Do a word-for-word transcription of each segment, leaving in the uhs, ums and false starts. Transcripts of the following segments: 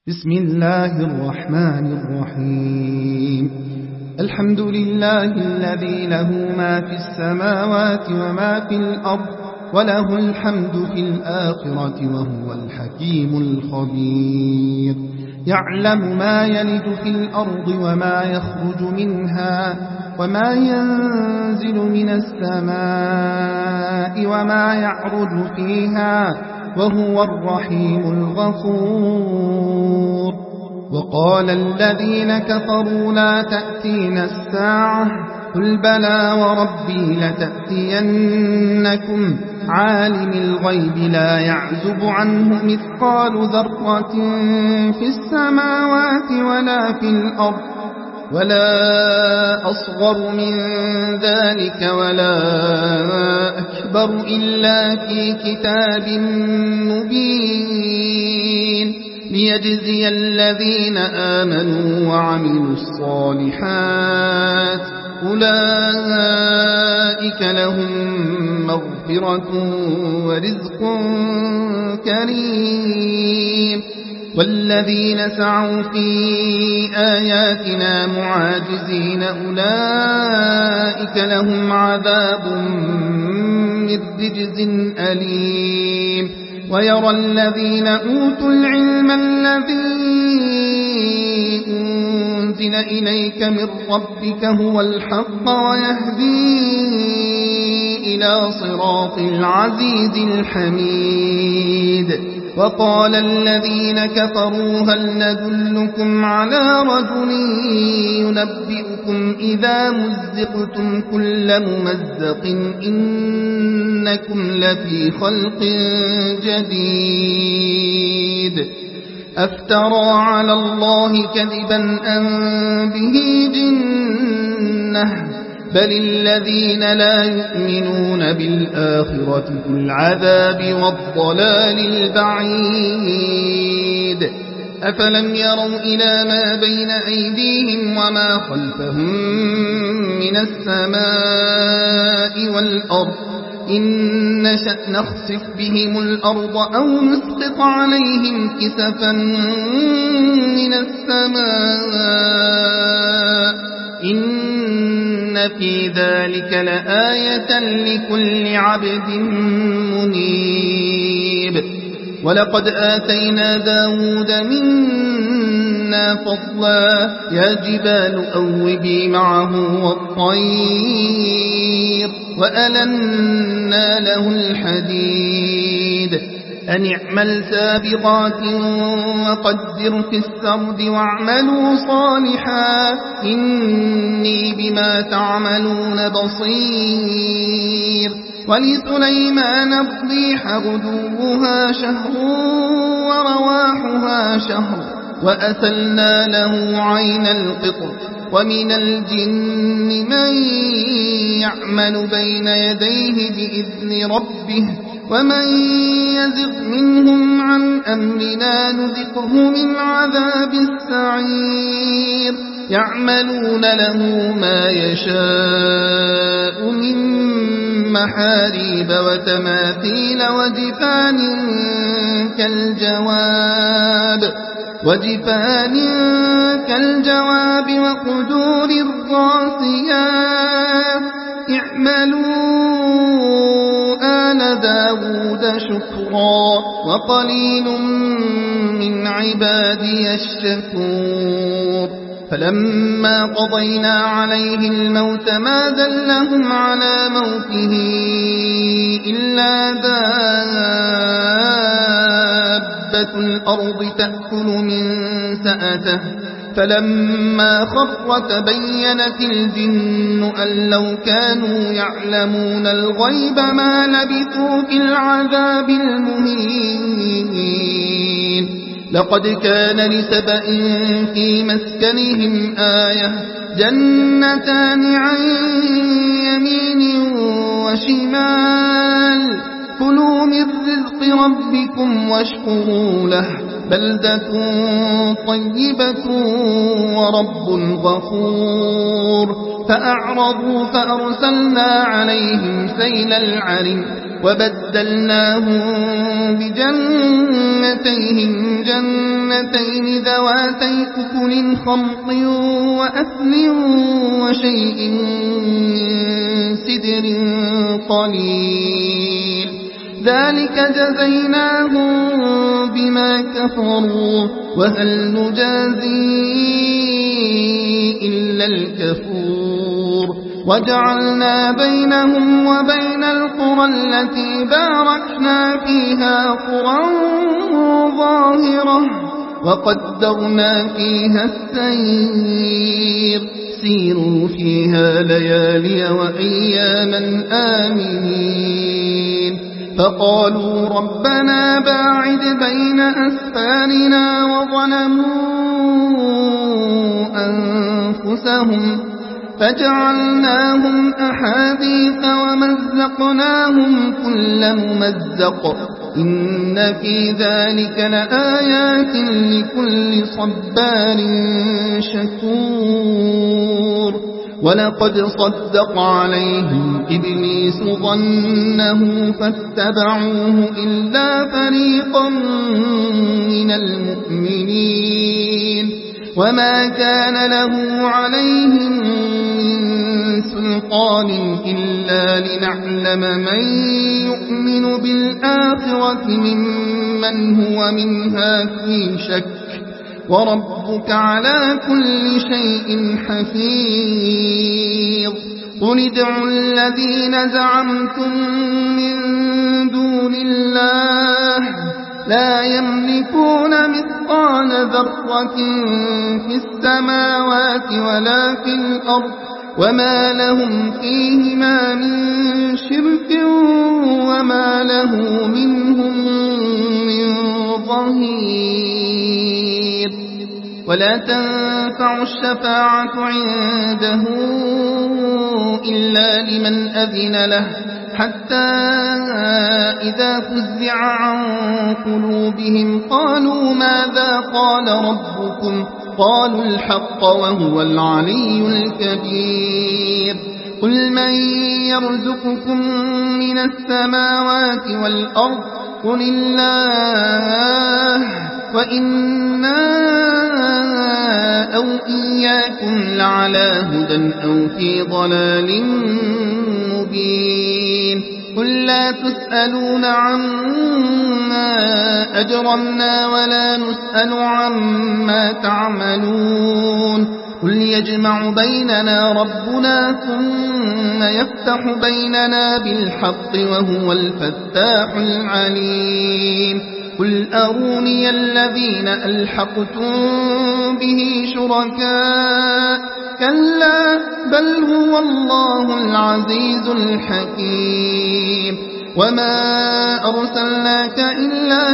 بسم الله الرحمن الرحيم. الحمد لله الذي له ما في السماوات وما في الأرض وله الحمد في الآخرة وهو الحكيم الخبير. يعلم ما يلج في الأرض وما يخرج منها وما ينزل من السماء وما يعرج فيها وهو الرحيم الغفور. وقال الذين كفروا لا تأتينا الساعة قل بلى وربي لتأتينكم عالم الغيب لا يعزب عنه مثقال ذرة في السماوات ولا في الأرض ولا أصغر من ذلك ولا أكبر إلا في كتاب مبين ليجزي الذين آمنوا وعملوا الصالحات أولئك لهم مغفرة ورزق كريم. والذين سعوا في آياتنا معاجزين أولئك لهم عذاب من رجز أليم. ويرى الذين أوتوا العلم الذي أنزل إليك من ربك هو الحق ويهدي إلى صراط العزيز الحميد. وقال الذين كفروا هل ندلكم على رجل ينبئكم إذا مزقتم كل ممزق إنكم لفي خلق جديد أفترى على الله كذبا أم به جنة بل الذين لا يؤمنون بالآخرة ذو العذاب والضلال البعيد. أفلم يروا إلى ما بين أيديهم وما خلفهم من السماء والأرض إن نشأ نخسف بهم الأرض أو نسقط عليهم كسفا من السماء إن في ذلك لآية لكل عبد منيب. ولقد آتينا داود منا فضلا يا جبال أوبي معه والطير وألنا له الحديد أن اعمل سابغات وقدر في السرد واعملوا صالحا إني بما تعملون بصير. ولسليمان الريح غدوها شهر ورواحها شهر وأسلنا له عين القطر. ومن الجن من يعمل بين يديه بإذن ربه ومن يزغ منهم عن أمرنا نذقه من عذاب السعير. يعملون له ما يشاء من محاريب وتماثيل وجفان كالجواب وجفان كالجواب وقدور الراسيات اعملوا آل داود شكرا وقليل من عبادي الشكور. فلما قضينا عليه الموت ما دلهم على موته إلا دابة الأرض تأكل من سأته فلما خر تبينت الجن أن لو كانوا يعلمون الغيب ما لبثوا في العذاب المهين. لقد كان لسبأ في مسكنهم آية جنتان عن يمين وشمال كلوا من رزق ربكم واشكروا له بلدة طيبة ورب غفور. فأعرضوا فأرسلنا عليهم سيل العرم وبدلناهم بجنتيهم جنتين ذواتي أكل خمط وأثل وشيء سدر قليل ذلك جزيناهم بما كفروا وهل نجازي إلا الكفور وجعلنا بينهم وبين القرى التي باركنا فيها قرى ظاهرة وقدرنا فيها السير سيروا فيها ليالي وأياما آمنين فقالوا ربنا باعد بين أسفارنا وظلموا أنفسهم فجعلناهم أحاديث ومزقناهم كل ممزق إن في ذلك لآيات لكل صبار شكور ولقد صدق عليهم إبليس ظنه فاتبعوه إلا فريقا من المؤمنين وما كان له عليهم من سلطان إلا لنعلم من يؤمن بالآخرة ممن هو منها في شك وربك على كل شيء حفيظ قل ادعوا الذين زعمتم من دون الله لا يملكون مثقال ذرة في السماوات ولا في الأرض وما لهم فيهما من شرك وما له منهم من ظهير ولا تنفع الشفاعة عنده إلا لمن أذن له حتى إذا فزع عن قلوبهم قالوا ماذا قال ربكم قالوا الحق وهو العلي الكبير قل من يرزقكم من السماوات والأرض قل الله وإنا أو إياكم لعلى هدى أو في ضلال مبين قل لا تسألون عما أجرمنا ولا نسأل عما تعملون قل يجمع بيننا ربنا ثم يفتح بيننا بالحق وهو الفتاح العليم قل أروني الذين ألحقتم به شركاء كلا بل هو الله العزيز الحكيم وما أرسلناك إلا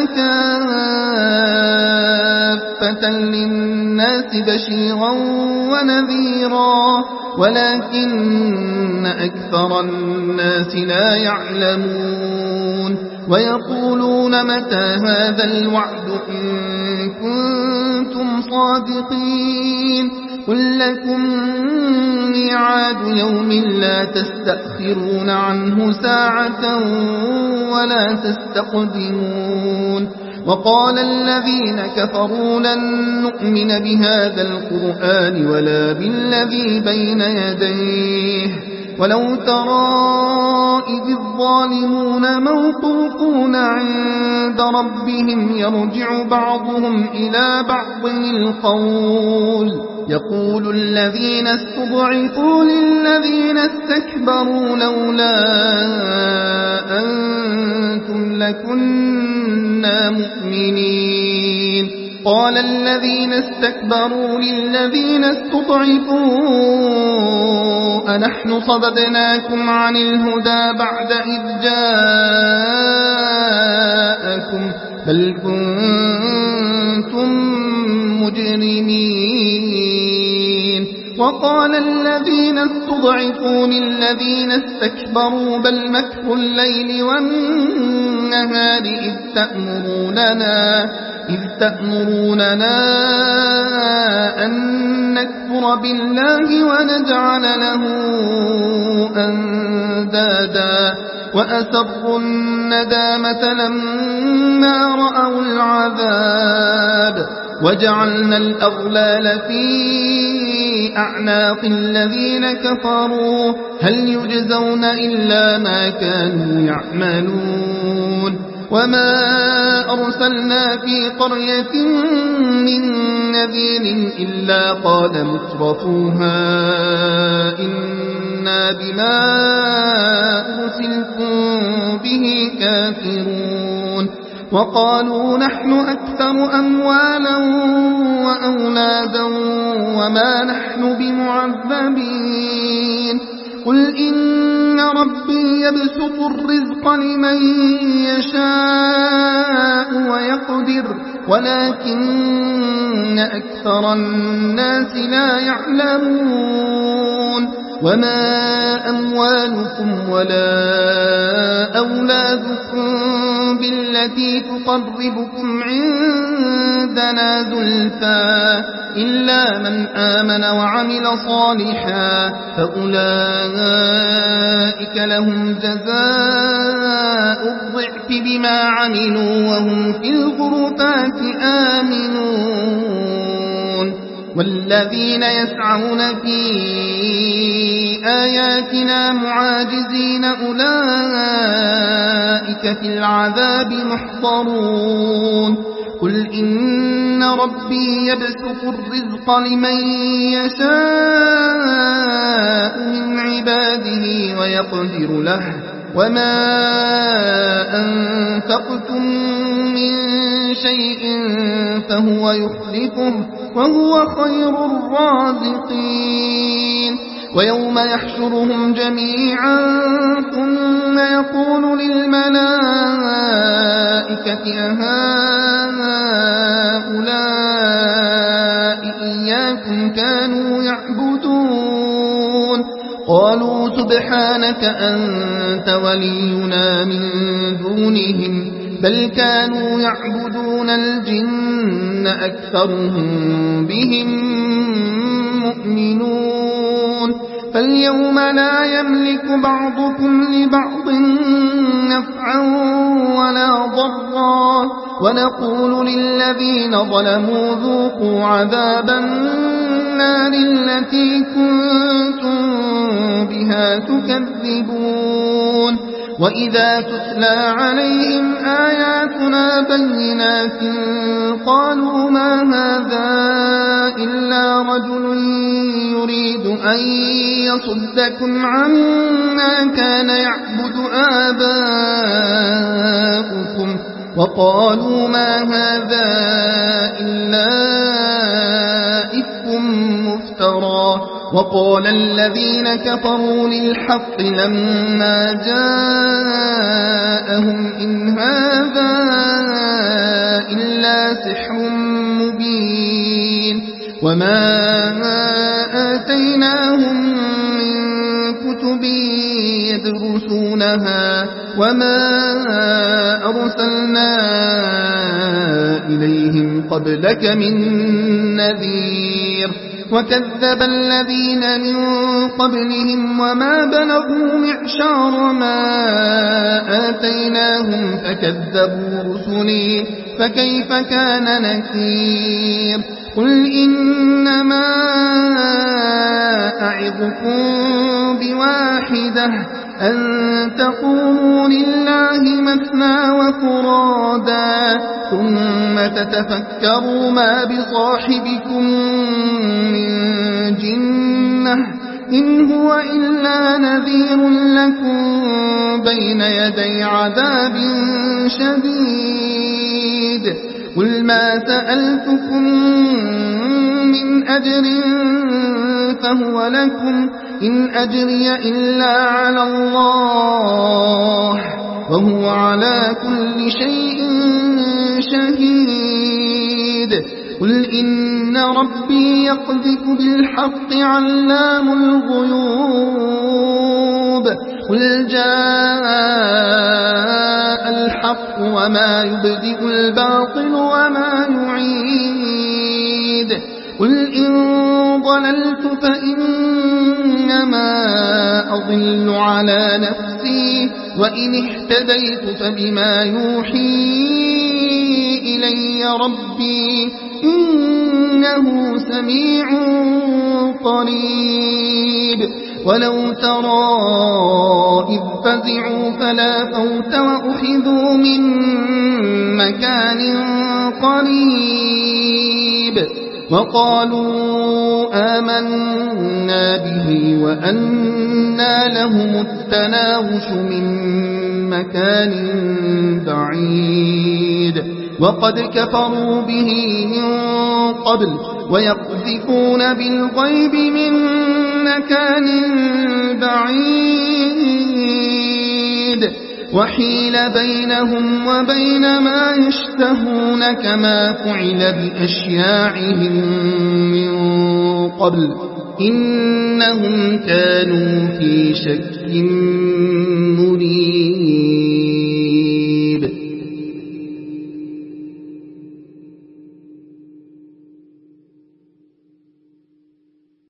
كافة للناس بشيرا ونذيرا ولكن أكثر الناس لا يعلمون ويقولون متى هذا الوعد إن كنتم صادقين قل لكم ميعاد يوم لا تستأخرون عنه ساعة ولا تستقدمون وقال الذين كفروا لن نؤمن بهذا القرآن ولا بالذي بين يديه ولو ترى إذ الظالمون موقوفون عند ربهم يرجع بعضهم إلى بعض القول يقول الذين استضعفوا للذين استكبروا لولا أنتم لكنا مؤمنين قال الذين استكبروا للذين استضعفوا أنحن صددناكم عن الهدى بعد إذ جاءكم بل كنتم مجرمين وقال الذين استضعفوا للذين استكبروا بل مكر الليل والنهار إذ تأمروننا إذ تأمروننا أن نكفر بالله ونجعل له أندادا وأسروا الندامة لما رأوا العذاب وجعلنا الأغلال في أعناق الذين كفروا هل يجزون إلا ما كانوا يعملون وما أرسلنا في قرية من نذير إلا قال مترفوها إنا بما أرسلتم به كافرون وقالوا نحن أكثر أموالا وأولادا وما نحن بمعذبين قل إن ربي يبسط الرزق لمن يشاء ويقدر ولكن أكثر الناس لا يعلمون وما أموالكم ولا أولادكم بالتي تقربكم عندنا زلفى إلا من آمن وعمل صالحا فأولئك لهم جزاء الضعف بما عملوا وهم في الغرفات آمنون والذين يسعون في آياتنا معاجزين أولئك في العذاب محضرون قل إن ربي يبسط الرزق لمن يشاء من عباده ويقدر له وما أنفقتم من شيء فهو يخلفه وهو خير الرازقين ويوم يحشرهم جميعا ثم يقول للملائكة أهؤلاء إياكم كانوا يعبدون قالوا سبحانك أنت ولينا من دونهم بل كانوا يعبدون الجن أكثرهم بهم مؤمنون فاليوم لا يملك بعضكم لبعض نفعا ولا ضرا ونقول للذين ظلموا ذوقوا عذاب النار التي كنتم بها تكذبون وإذا تتلى عليهم آياتنا بينات قالوا ما هذا إلا رجل يريد أن يصدكم عما كان يعبد آباؤكم وقالوا ما هذا إلا إفك مفترى وقال الذين كفروا للحق لما جاءهم إن هذا إلا سحر مبين وما آتيناهم من كتب يدرسونها وما أرسلنا إليهم قبلك من نذير وكذب الذين من قبلهم وما بلغوا معشار ما آتيناهم فكذبوا رسلي فكيف كان نكير قل إنما أعظكم بواحدة أن تقوموا لله مثنى وفرادا ثم تتفكروا ما بصاحبكم من جنة إن هو إلا نذير لكم بين يدي عذاب شديد قل ما سألتكم من أجر فهو لكم إن أجري إلا على الله وهو على كل شيء شهيد قل إن ربي يقذف بالحق علام الغيوب قل جاء الحق وما يبدئ الباطل وما يعيد قل إن ضللت فإنما أضل على نفسي وإن اهتديت فبما يوحي إلي ربي إنه سميع قريب ولو ترى إذ فزعوا فلا فوت وأخذوا من مكان قريب وقالوا آمنا به وأنى لهم التناوش من مكان بعيد وقد كفروا به من قبل ويقذفون بالغيب من مكان بعيد وحيل بينهم وبين ما يشتهون كما فعل بأشياعهم من قبل إنهم كانوا في شك مريب.